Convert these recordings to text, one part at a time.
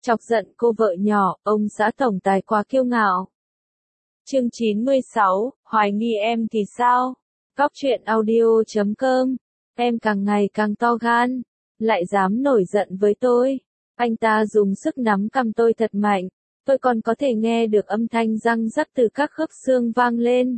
Chọc giận cô vợ nhỏ, ông xã tổng tài quá kiêu ngạo. Chương 96, hoài nghi em thì sao? Góc truyện audio.com. Em càng ngày càng to gan, lại dám nổi giận với tôi. Anh ta dùng sức nắm cằm tôi thật mạnh, tôi còn có thể nghe được âm thanh răng rắc từ các khớp xương vang lên.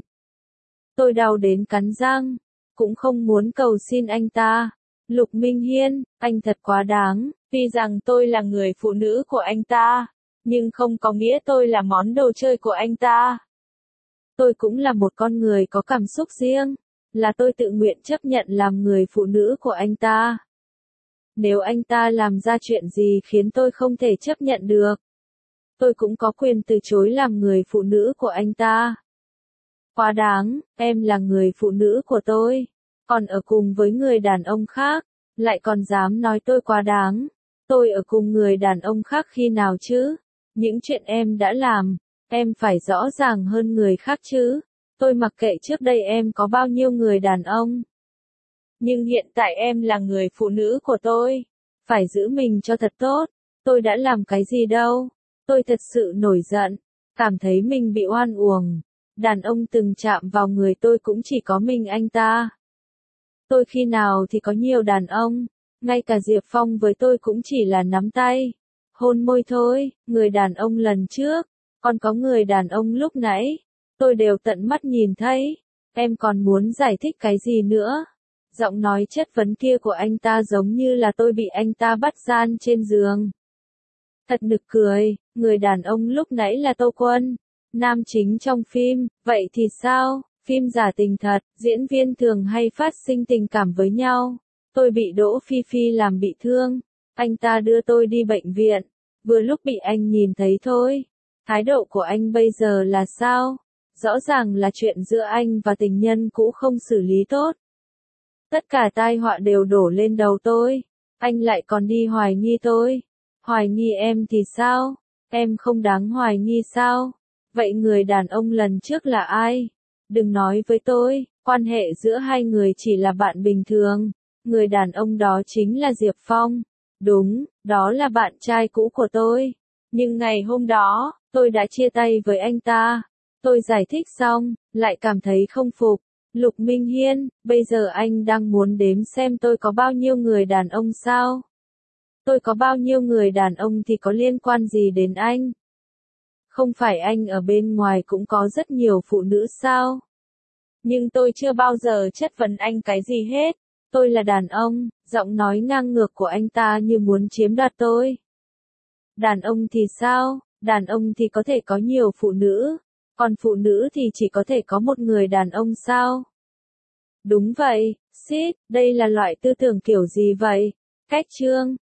Tôi đau đến cắn răng, cũng không muốn cầu xin anh ta. Lục Minh Hiên, anh thật quá đáng, tuy rằng tôi là người phụ nữ của anh ta, nhưng không có nghĩa tôi là món đồ chơi của anh ta. Tôi cũng là một con người có cảm xúc riêng, là tôi tự nguyện chấp nhận làm người phụ nữ của anh ta. Nếu anh ta làm ra chuyện gì khiến tôi không thể chấp nhận được, tôi cũng có quyền từ chối làm người phụ nữ của anh ta. Quá đáng, em là người phụ nữ của tôi, còn ở cùng với người đàn ông khác, lại còn dám nói tôi quá đáng. Tôi ở cùng người đàn ông khác khi nào chứ? Những chuyện em đã làm, em phải rõ ràng hơn người khác chứ. Tôi mặc kệ trước đây em có bao nhiêu người đàn ông. Nhưng hiện tại em là người phụ nữ của tôi. Phải giữ mình cho thật tốt. Tôi đã làm cái gì đâu. Tôi thật sự nổi giận. Cảm thấy mình bị oan uổng. Đàn ông từng chạm vào người tôi cũng chỉ có mình anh ta. Tôi khi nào thì có nhiều đàn ông. Ngay cả Diệp Phong với tôi cũng chỉ là nắm tay, hôn môi thôi. Người đàn ông lần trước, còn có người đàn ông lúc nãy, tôi đều tận mắt nhìn thấy. Em còn muốn giải thích cái gì nữa? Giọng nói chất vấn kia của anh ta giống như là tôi bị anh ta bắt gian trên giường. Thật nực cười, người đàn ông lúc nãy là Tô Quân, nam chính trong phim, vậy thì sao? Phim giả tình thật, diễn viên thường hay phát sinh tình cảm với nhau. Tôi bị Đỗ Phi Phi làm bị thương, anh ta đưa tôi đi bệnh viện, vừa lúc bị anh nhìn thấy thôi. Thái độ của anh bây giờ là sao? Rõ ràng là chuyện giữa anh và tình nhân cũ không xử lý tốt. Tất cả tai họa đều đổ lên đầu tôi, anh lại còn đi hoài nghi tôi. Hoài nghi em thì sao? Em không đáng hoài nghi sao? Vậy người đàn ông lần trước là ai? Đừng nói với tôi, quan hệ giữa hai người chỉ là bạn bình thường. Người đàn ông đó chính là Diệp Phong. Đúng, đó là bạn trai cũ của tôi. Nhưng ngày hôm đó, tôi đã chia tay với anh ta. Tôi giải thích xong, lại cảm thấy không phục. Lục Minh Hiên, bây giờ anh đang muốn đếm xem tôi có bao nhiêu người đàn ông sao? Tôi có bao nhiêu người đàn ông thì có liên quan gì đến anh? Không phải anh ở bên ngoài cũng có rất nhiều phụ nữ sao? Nhưng tôi chưa bao giờ chất vấn anh cái gì hết. Tôi là đàn ông, giọng nói ngang ngược của anh ta như muốn chiếm đoạt tôi. Đàn ông thì sao? Đàn ông thì có thể có nhiều phụ nữ, còn phụ nữ thì chỉ có thể có một người đàn ông sao? Đúng vậy, Sid, đây là loại tư tưởng kiểu gì vậy? Cách chương